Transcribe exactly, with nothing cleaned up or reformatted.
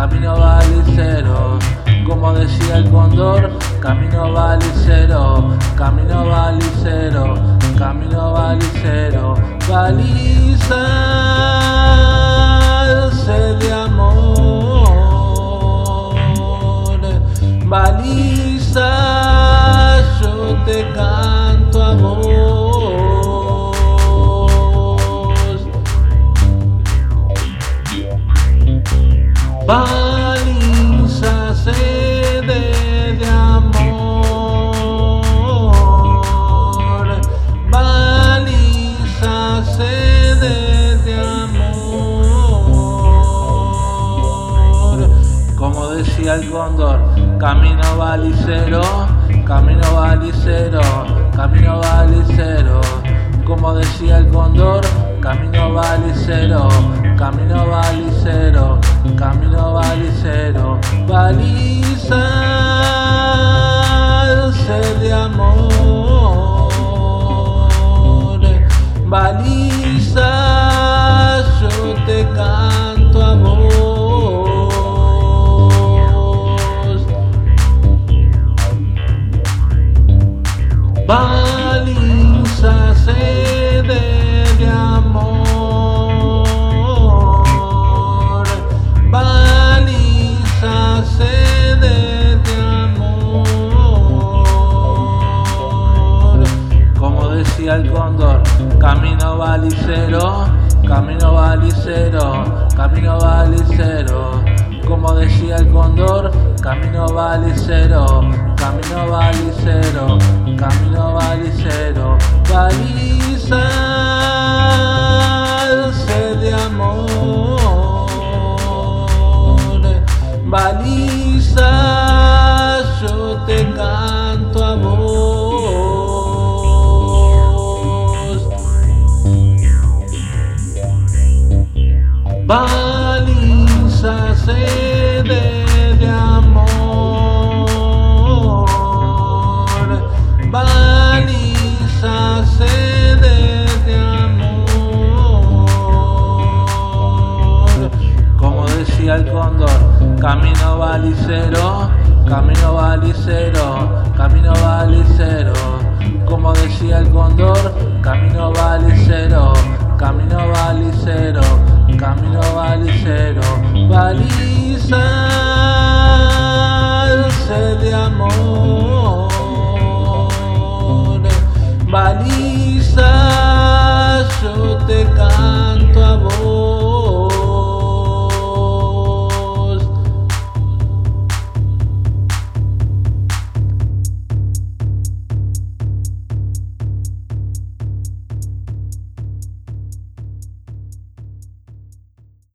camino Valicero. Como decía el cóndor, camino Valicero, camino Valicero, camino Valicero. Balizas de amor, balizas, yo te canto a vos. Balizas de, de amor, balizas de, de amor. Como decía el cóndor, camino Valicero, camino Valicero, camino Valicero. Como decía el cóndor, camino Valicero, camino Valicero, camino Valicero. Balizas de amor, balizas, yo te canto a vos. Balizas de, de amor, balizas de, de amor. Como decía el cóndor, camino Valicero, camino Valicero, camino Valicero. Como decía el cóndor, camino Valicero, camino Valicero, camino Valicero. Balizas de amor, balizas, yo te canto a vos. Balizas de, de amor, balizas de, de amor. Como decía el cóndor, camino Valicero, camino Valicero, camino Valicero. Como decía el cóndor, camino Valicero, camino Valicero, camino Valicero. Balizas de amor, balizas.